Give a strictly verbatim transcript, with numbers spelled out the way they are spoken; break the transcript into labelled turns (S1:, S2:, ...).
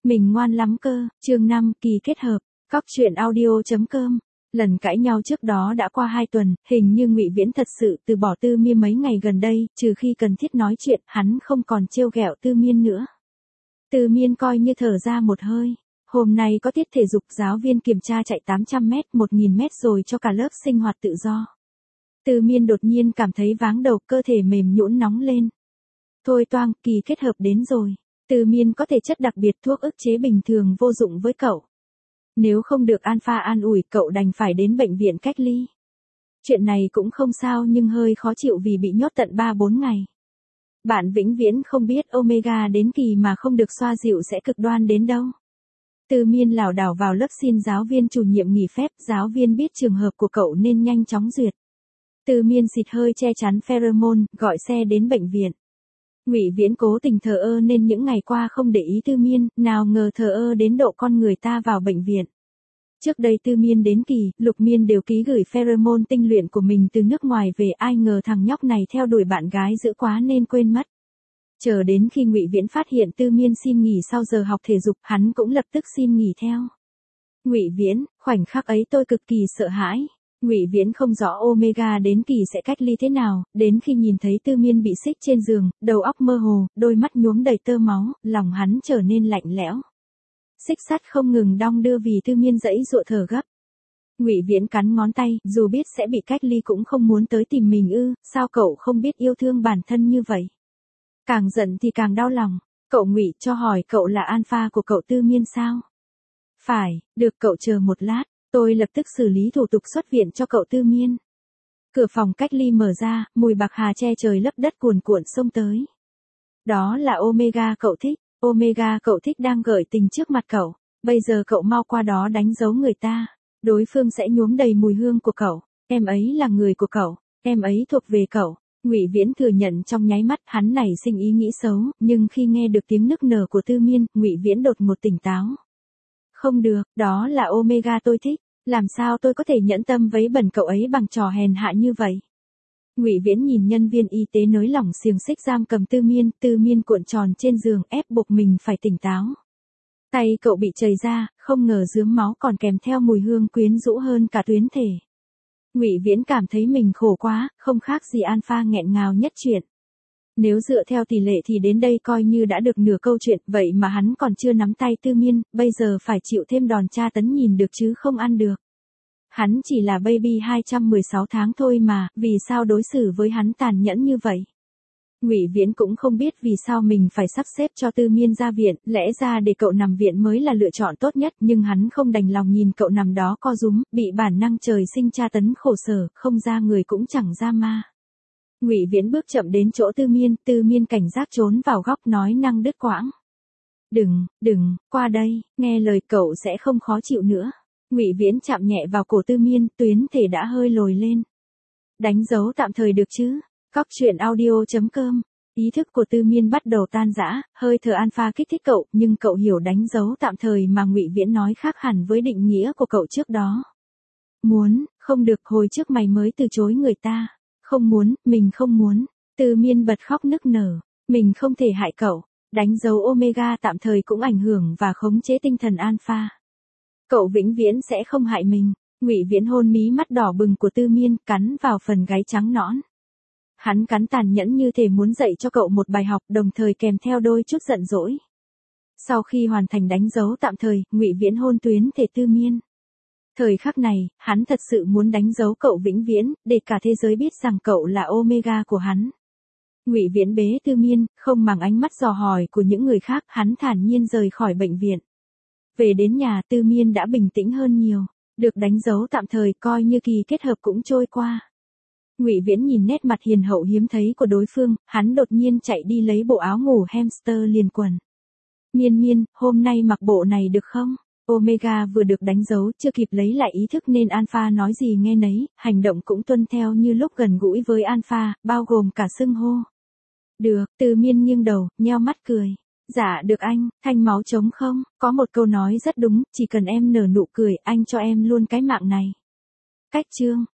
S1: Mình ngoan lắm cơ, chương năm, kỳ kết hợp, cóc truyện audio.com. Lần cãi nhau trước đó đã qua hai tuần, hình như Ngụy Viễn thật sự từ bỏ Tư Miên mấy ngày gần đây, trừ khi cần thiết nói chuyện, hắn không còn trêu ghẹo Tư Miên nữa. Tư Miên coi như thở ra một hơi. Hôm nay có tiết thể dục, giáo viên kiểm tra chạy tám trăm mét, một nghìn mét rồi cho cả lớp sinh hoạt tự do. Tư Miên đột nhiên cảm thấy váng đầu, cơ thể mềm nhũn nóng lên. Thôi toang, kỳ kết hợp đến rồi. Tư Miên có thể chất đặc biệt, thuốc ức chế bình thường vô dụng với cậu. Nếu không được Alpha an ủi, cậu đành phải đến bệnh viện cách ly. Chuyện này cũng không sao nhưng hơi khó chịu vì bị nhốt tận ba bốn ngày. Bạn vĩnh viễn không biết Omega đến kỳ mà không được xoa dịu sẽ cực đoan đến đâu. Tư Miên lảo đảo vào lớp xin giáo viên chủ nhiệm nghỉ phép, giáo viên biết trường hợp của cậu nên nhanh chóng duyệt. Tư Miên xịt hơi che chắn pheromone, gọi xe đến bệnh viện. Ngụy Viễn cố tình thờ ơ nên những ngày qua không để ý Tư Miên, nào ngờ thờ ơ đến độ con người ta vào bệnh viện. Trước đây Tư Miên đến kỳ, Lục Miên đều ký gửi pheromone tinh luyện của mình từ nước ngoài về, ai ngờ thằng nhóc này theo đuổi bạn gái dữ quá nên quên mất. Chờ đến khi Ngụy Viễn phát hiện Tư Miên xin nghỉ sau giờ học thể dục, hắn cũng lập tức xin nghỉ theo. Ngụy Viễn, khoảnh khắc ấy tôi cực kỳ sợ hãi. Ngụy Viễn không rõ Omega đến kỳ sẽ cách ly thế nào, đến khi nhìn thấy Tư Miên bị xích trên giường, đầu óc mơ hồ, đôi mắt nhuốm đầy tơ máu, lòng hắn trở nên lạnh lẽo. Xích sắt không ngừng đong đưa vì Tư Miên giãy giụa thở gấp. Ngụy Viễn cắn ngón tay, dù biết sẽ bị cách ly cũng không muốn tới tìm mình ư, sao cậu không biết yêu thương bản thân như vậy? Càng giận thì càng đau lòng. Cậu Ngụy, cho hỏi cậu là Alpha của cậu Tư Miên sao? Phải, được, cậu chờ một lát. Tôi lập tức xử lý thủ tục xuất viện cho cậu Tư Miên. Cửa phòng cách ly mở ra, mùi bạc hà che trời lấp đất cuồn cuộn xông tới. Đó là Omega cậu thích, Omega cậu thích đang gợi tình trước mặt cậu. Bây giờ cậu mau qua đó đánh dấu người ta. Đối phương sẽ nhuốm đầy mùi hương của cậu. Em ấy là người của cậu, em ấy thuộc về cậu. Ngụy Viễn thừa nhận trong nháy mắt hắn nảy sinh ý nghĩ xấu, nhưng khi nghe được tiếng nức nở của Tư Miên, Ngụy Viễn đột ngột tỉnh táo. Không được, đó là Omega tôi thích. Làm sao tôi có thể nhẫn tâm vấy bẩn cậu ấy bằng trò hèn hạ như vậy? Ngụy Viễn nhìn nhân viên y tế nới lỏng xiềng xích giam cầm Tư Miên, Tư Miên cuộn tròn trên giường ép buộc mình phải tỉnh táo. Tay cậu bị chảy ra, không ngờ rướm máu còn kèm theo mùi hương quyến rũ hơn cả tuyến thể. Ngụy Viễn cảm thấy mình khổ quá, không khác gì Alpha nghẹn ngào nhất chuyện. Nếu dựa theo tỷ lệ thì đến đây coi như đã được nửa câu chuyện, vậy mà hắn còn chưa nắm tay Tư Miên, bây giờ phải chịu thêm đòn tra tấn nhìn được chứ không ăn được. Hắn chỉ là baby hai trăm mười sáu tháng thôi mà, vì sao đối xử với hắn tàn nhẫn như vậy? Ngụy Viễn cũng không biết vì sao mình phải sắp xếp cho Tư Miên ra viện, lẽ ra để cậu nằm viện mới là lựa chọn tốt nhất, nhưng hắn không đành lòng nhìn cậu nằm đó co rúm, bị bản năng trời sinh tra tấn khổ sở, không ra người cũng chẳng ra ma. Ngụy Viễn bước chậm đến chỗ Tư Miên, Tư Miên cảnh giác trốn vào góc nói năng đứt quãng. Đừng, đừng, qua đây, nghe lời cậu sẽ không khó chịu nữa. Ngụy Viễn chạm nhẹ vào cổ Tư Miên, tuyến thể đã hơi lồi lên. Đánh dấu tạm thời được chứ? Cóc truyện audio.com. Ý thức của Tư Miên bắt đầu tan rã, hơi thở Alpha kích thích cậu, nhưng cậu hiểu đánh dấu tạm thời mà Ngụy Viễn nói khác hẳn với định nghĩa của cậu trước đó. Muốn, không được, hồi trước mày mới từ chối người ta. Không muốn, mình không muốn. Tư Miên bật khóc nức nở. Mình không thể hại cậu. Đánh dấu Omega tạm thời cũng ảnh hưởng và khống chế tinh thần Alpha. Cậu vĩnh viễn sẽ không hại mình. Ngụy Viễn hôn mí mắt đỏ bừng của Tư Miên, cắn vào phần gáy trắng nõn. Hắn cắn tàn nhẫn như thể muốn dạy cho cậu một bài học, đồng thời kèm theo đôi chút giận dỗi. Sau khi hoàn thành đánh dấu tạm thời, Ngụy Viễn hôn tuyến thể Tư Miên. Thời khắc này, hắn thật sự muốn đánh dấu cậu vĩnh viễn, để cả thế giới biết rằng cậu là Omega của hắn. Ngụy Viễn bế Tư Miên, không màng ánh mắt dò hỏi của những người khác, hắn thản nhiên rời khỏi bệnh viện. Về đến nhà, Tư Miên đã bình tĩnh hơn nhiều, được đánh dấu tạm thời, coi như kỳ kết hợp cũng trôi qua. Ngụy Viễn nhìn nét mặt hiền hậu hiếm thấy của đối phương, hắn đột nhiên chạy đi lấy bộ áo ngủ hamster liền quần. Miên Miên, hôm nay mặc bộ này được không? Omega vừa được đánh dấu, chưa kịp lấy lại ý thức nên Alpha nói gì nghe nấy, hành động cũng tuân theo như lúc gần gũi với Alpha, bao gồm cả xưng hô. Được, Tư Miên nghiêng đầu, nheo mắt cười. Dạ được anh, thanh máu trống không? Có một câu nói rất đúng, chỉ cần em nở nụ cười, anh cho em luôn cái mạng này. Cách chương.